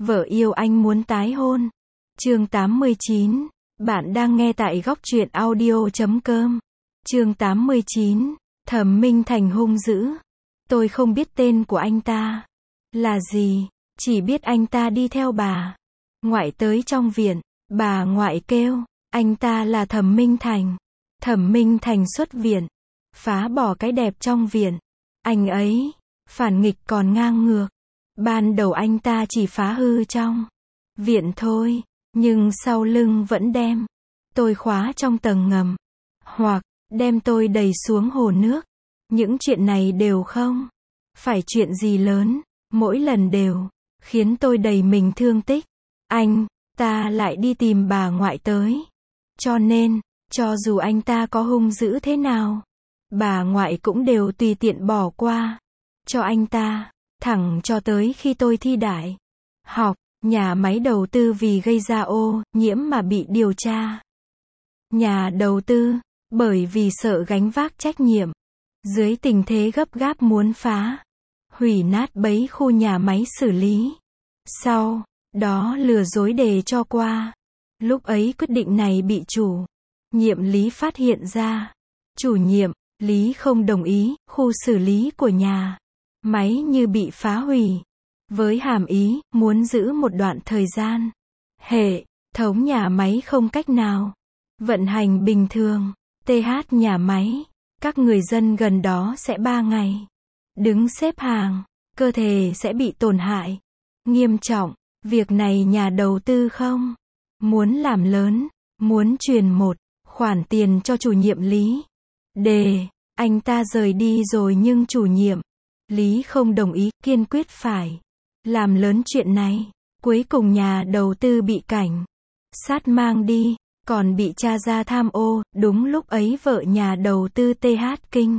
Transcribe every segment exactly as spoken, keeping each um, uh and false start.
Vợ yêu anh muốn tái hôn. Chương tám mươi chín. Bạn đang nghe tại góc truyện audio chấm com. Chương tám mươi chín. Thẩm Minh Thành hung dữ. Tôi không biết tên của anh ta là gì, chỉ biết anh ta đi theo bà ngoại tới trong viện. Bà ngoại kêu, anh ta là Thẩm Minh Thành. Thẩm Minh Thành xuất viện, phá bỏ cái đẹp trong viện. Anh ấy phản nghịch còn ngang ngược. Ban đầu anh ta chỉ phá hư trong viện thôi, nhưng sau lưng vẫn đem tôi khóa trong tầng ngầm, hoặc đem tôi đẩy xuống hồ nước. Những chuyện này đều không phải chuyện gì lớn, mỗi lần đều khiến tôi đầy mình thương tích. Anh ta lại đi tìm bà ngoại tới. Cho nên, cho dù anh ta có hung dữ thế nào, bà ngoại cũng đều tùy tiện bỏ qua cho anh ta, thẳng cho tới khi tôi thi đại học, nhà máy đầu tư vì gây ra ô nhiễm mà bị điều tra. Nhà đầu tư, bởi vì sợ gánh vác trách nhiệm, dưới tình thế gấp gáp muốn phá hủy nát bấy khu nhà máy xử lý. Sau đó lừa dối để cho qua. Lúc ấy quyết định này bị chủ nhiệm Lý phát hiện ra. Chủ nhiệm Lý không đồng ý, khu xử lý của nhà máy như bị phá hủy, với hàm ý muốn giữ một đoạn thời gian hệ thống nhà máy không cách nào vận hành bình thường. tê hát nhà máy, các người dân gần đó sẽ ba ngày đứng xếp hàng, cơ thể sẽ bị tổn hại nghiêm trọng. Việc này nhà đầu tư không muốn làm lớn, muốn truyền một khoản tiền cho chủ nhiệm Lý để anh ta rời đi rồi, nhưng chủ nhiệm Lý không đồng ý, kiên quyết phải làm lớn chuyện này. Cuối cùng nhà đầu tư bị cảnh sát mang đi, còn bị tra ra tham ô. Đúng lúc ấy vợ nhà đầu tư tê hát Kinh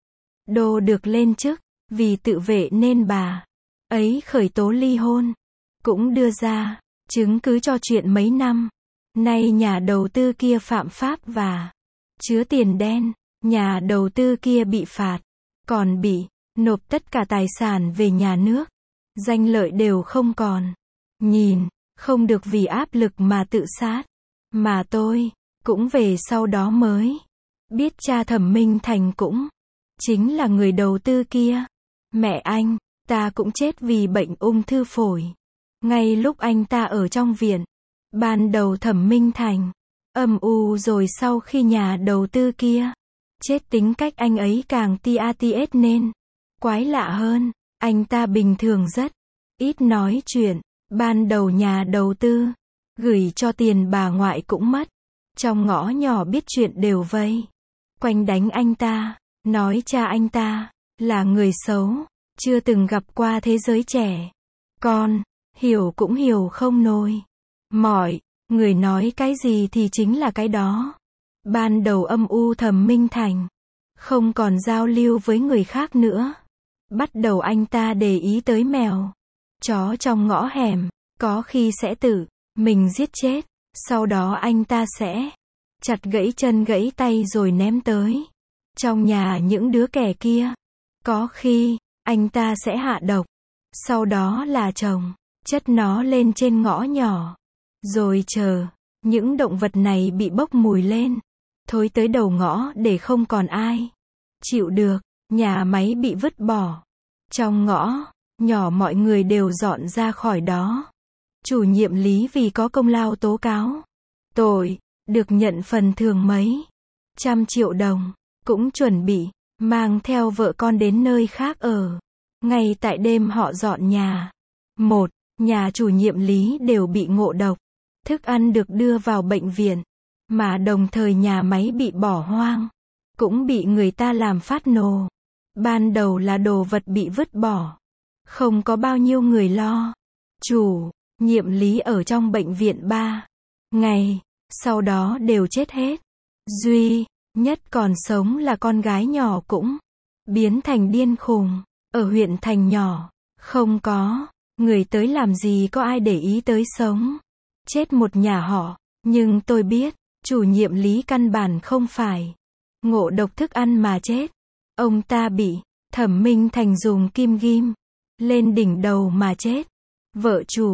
Đô được lên chức, vì tự vệ nên bà ấy khởi tố ly hôn, cũng đưa ra chứng cứ cho chuyện mấy năm nay nhà đầu tư kia phạm pháp và chứa tiền đen. Nhà đầu tư kia bị phạt, còn bị nộp tất cả tài sản về nhà nước, danh lợi đều không còn. Nhìn không được vì áp lực mà tự sát. Mà tôi cũng về sau đó mới biết cha Thẩm Minh Thành cũng chính là người đầu tư kia. Mẹ anh ta cũng chết vì bệnh ung thư phổi ngay lúc anh ta ở trong viện. Ban đầu Thẩm Minh Thành âm u, rồi sau khi nhà đầu tư kia chết tính cách anh ấy càng tia ts nên quái lạ hơn. Anh ta bình thường rất ít nói chuyện. Ban đầu nhà đầu tư gửi cho tiền bà ngoại cũng mất. Trong ngõ nhỏ biết chuyện đều vây quanh đánh anh ta, nói cha anh ta là người xấu, chưa từng gặp qua thế giới trẻ con, hiểu cũng hiểu không nổi. Mọi người nói cái gì thì chính là cái đó. Ban đầu âm u Thẩm Minh Thành không còn giao lưu với người khác nữa. Bắt đầu anh ta để ý tới mèo chó trong ngõ hẻm, có khi sẽ tự mình giết chết, sau đó anh ta sẽ chặt gãy chân gãy tay rồi ném tới trong nhà những đứa kẻ kia. Có khi anh ta sẽ hạ độc, sau đó là chồng chất nó lên trên ngõ nhỏ, rồi chờ những động vật này bị bốc mùi lên, thối tới đầu ngõ để không còn ai chịu được. Nhà máy bị vứt bỏ trong ngõ nhỏ, mọi người đều dọn ra khỏi đó. Chủ nhiệm Lý vì có công lao tố cáo tội, được nhận phần thưởng mấy trăm triệu đồng, cũng chuẩn bị mang theo vợ con đến nơi khác ở. Ngay tại đêm họ dọn nhà, một nhà chủ nhiệm Lý đều bị ngộ độc, thức ăn được đưa vào bệnh viện, mà đồng thời nhà máy bị bỏ hoang, cũng bị người ta làm phát nổ. Ban đầu là đồ vật bị vứt bỏ, không có bao nhiêu người lo. Chủ nhiệm Lý ở trong bệnh viện ba ngày, sau đó đều chết hết. Duy nhất còn sống là con gái nhỏ, cũng biến thành điên khùng. Ở huyện thành nhỏ, không có người tới làm gì có ai để ý tới sống chết một nhà họ. Nhưng tôi biết, chủ nhiệm Lý căn bản không phải ngộ độc thức ăn mà chết. Ông ta bị Thẩm Minh Thành dùng kim ghim lên đỉnh đầu mà chết. Vợ chủ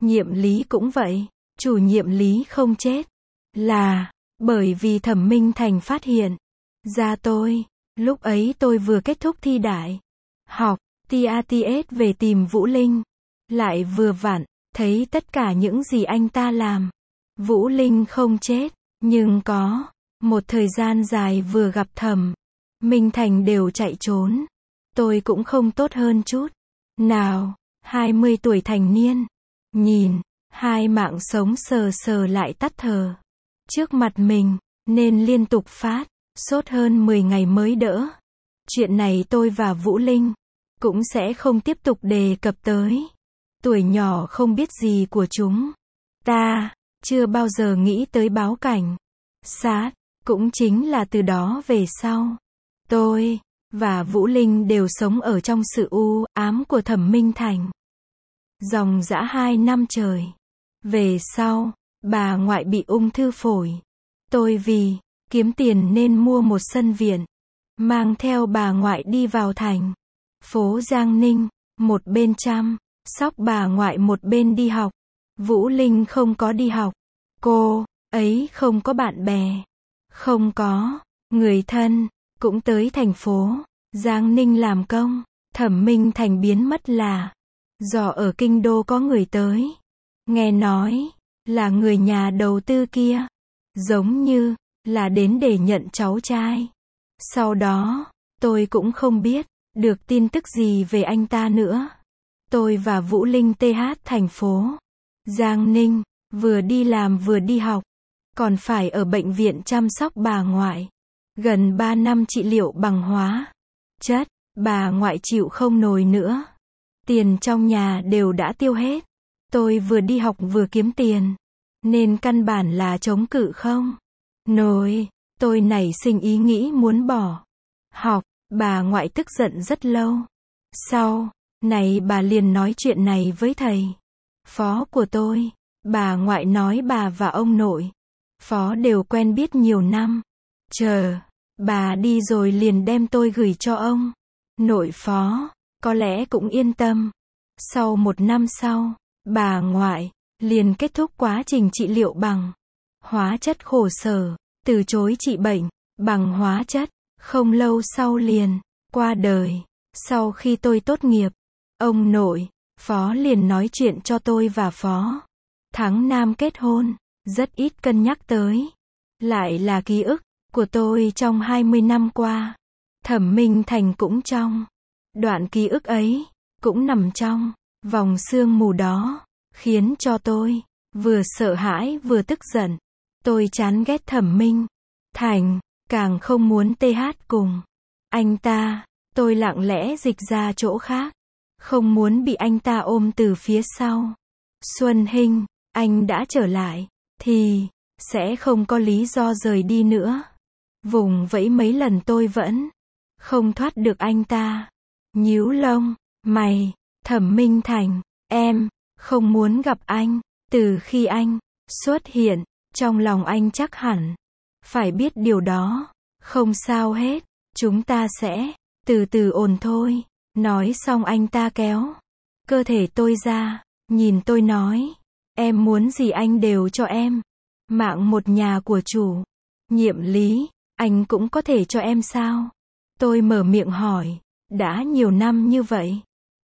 Nhiệm Lý cũng vậy. Chủ nhiệm Lý không chết là bởi vì Thẩm Minh Thành phát hiện ra tôi. Lúc ấy tôi vừa kết thúc thi đại học tê a tê ét về tìm Vũ Linh. Lại vừa vặn thấy tất cả những gì anh ta làm. Vũ Linh không chết, nhưng có một thời gian dài vừa gặp Thẩm Minh Thành đều chạy trốn. Tôi cũng không tốt hơn chút nào. hai mươi tuổi thành niên, nhìn hai mạng sống sờ sờ lại tắt thở trước mặt mình, nên liên tục phát sốt hơn mười ngày mới đỡ. Chuyện này tôi và Vũ Linh cũng sẽ không tiếp tục đề cập tới. Tuổi nhỏ không biết gì của chúng ta, chưa bao giờ nghĩ tới báo cảnh sát. Cũng chính là từ đó về sau, tôi và Vũ Linh đều sống ở trong sự u ám của Thẩm Minh Thành. Dòng dã hai năm trời. Về sau, bà ngoại bị ung thư phổi. Tôi vì kiếm tiền nên mua một sân viện, mang theo bà ngoại đi vào thành phố Giang Ninh, một bên chăm sóc bà ngoại một bên đi học. Vũ Linh không có đi học. Cô ấy không có bạn bè, không có người thân, cũng tới thành phố Giang Ninh làm công. Thẩm Minh Thành biến mất là do ở kinh đô có người tới. Nghe nói là người nhà đầu tư kia, giống như là đến để nhận cháu trai. Sau đó, tôi cũng không biết được tin tức gì về anh ta nữa. Tôi và Vũ Linh tê hát thành phố Giang Ninh, vừa đi làm vừa đi học, còn phải ở bệnh viện chăm sóc bà ngoại. Gần ba năm trị liệu bằng hóa chất, bà ngoại chịu không nổi nữa. Tiền trong nhà đều đã tiêu hết. Tôi vừa đi học vừa kiếm tiền, nên căn bản là chống cự không nổi. Tôi nảy sinh ý nghĩ muốn bỏ học. Bà ngoại tức giận rất lâu. Sau này bà liền nói chuyện này với thầy phó của tôi. Bà ngoại nói bà và ông nội phó đều quen biết nhiều năm. Chờ bà đi rồi liền đem tôi gửi cho ông nội phó, có lẽ cũng yên tâm. Sau một năm sau, bà ngoại liền kết thúc quá trình trị liệu bằng hóa chất khổ sở, từ chối trị bệnh bằng hóa chất. Không lâu sau liền qua đời. Sau khi tôi tốt nghiệp, ông nội phó liền nói chuyện cho tôi và phó Thắng Nam kết hôn. Rất ít cân nhắc tới, lại là ký ức của tôi trong hai mươi năm qua. Thẩm Minh Thành cũng trong đoạn ký ức ấy, cũng nằm trong vòng sương mù đó, khiến cho tôi vừa sợ hãi vừa tức giận. Tôi chán ghét Thẩm Minh Thành, càng không muốn tê hát cùng anh ta. Tôi lặng lẽ dịch ra chỗ khác, không muốn bị anh ta ôm từ phía sau. Xuân Hinh, anh đã trở lại, thì sẽ không có lý do rời đi nữa. Vùng vẫy mấy lần tôi vẫn không thoát được anh ta. Nhíu lông mày, Thẩm Minh Thành, em không muốn gặp anh. Từ khi anh xuất hiện, trong lòng anh chắc hẳn phải biết điều đó. Không sao hết, chúng ta sẽ từ từ ổn thôi. Nói xong anh ta kéo cơ thể tôi ra, nhìn tôi nói, em muốn gì anh đều cho em. Mạng một nhà của chủ nhiệm Lý, anh cũng có thể cho em sao? Tôi mở miệng hỏi, đã nhiều năm như vậy,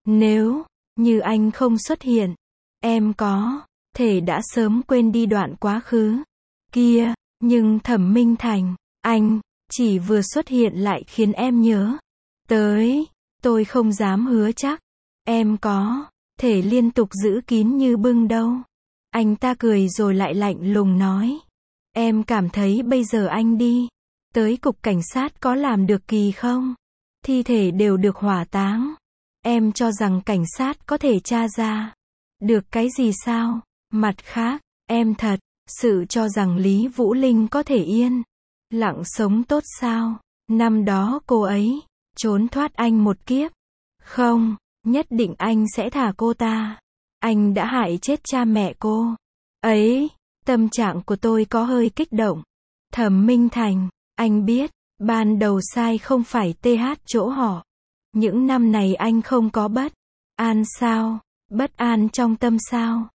nếu như anh không xuất hiện, em có thể đã sớm quên đi đoạn quá khứ kia. Nhưng Thẩm Minh Thành, anh chỉ vừa xuất hiện lại khiến em nhớ tới. Tôi không dám hứa chắc em có thể liên tục giữ kín như bưng đâu. Anh ta cười rồi lại lạnh lùng nói, em cảm thấy bây giờ anh đi tới cục cảnh sát có làm được kỳ không? Thi thể đều được hỏa táng. Em cho rằng cảnh sát có thể tra ra được cái gì sao? Mặt khác, em thật sự cho rằng Lý Vũ Linh có thể yên lặng sống tốt sao? Năm đó cô ấy trốn thoát anh một kiếp. Không, nhất định anh sẽ thả cô ta. Anh đã hại chết cha mẹ cô ấy. Tâm trạng của tôi có hơi kích động. Thẩm Minh Thành, anh biết, ban đầu sai không phải tê hát chỗ họ. Những năm này anh không có bất an sao? Bất an trong tâm sao?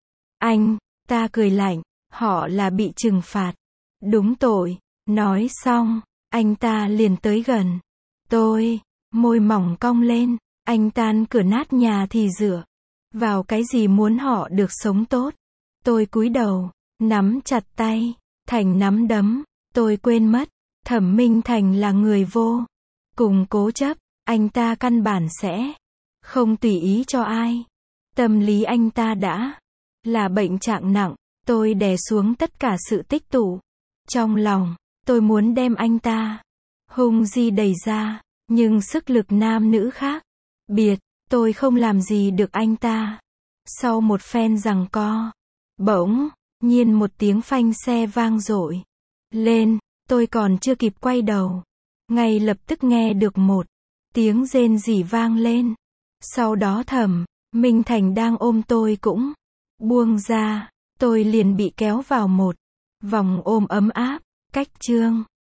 Anh, ta cười lạnh, họ là bị trừng phạt. Đúng tội. Nói xong, anh ta liền tới gần. Tôi, môi mỏng cong lên, anh tan cửa nát nhà thì dựa vào cái gì muốn họ được sống tốt. Tôi cúi đầu, nắm chặt tay, Thành nắm đấm, tôi quên mất, Thẩm Minh Thành là người vô cùng cố chấp, anh ta căn bản sẽ không tùy ý cho ai. Tâm lý anh ta đã là bệnh trạng nặng, tôi đè xuống tất cả sự tích tụ trong lòng, tôi muốn đem anh ta hung di đẩy ra, nhưng sức lực nam nữ khác biệt, tôi không làm gì được anh ta. Sau một phen giằng co, bỗng nhiên một tiếng phanh xe vang dội lên, tôi còn chưa kịp quay đầu, ngay lập tức nghe được một tiếng rên rỉ vang lên. Sau đó Thẩm Minh Thành đang ôm tôi cũng buông ra, tôi liền bị kéo vào một vòng ôm ấm áp. Cách chương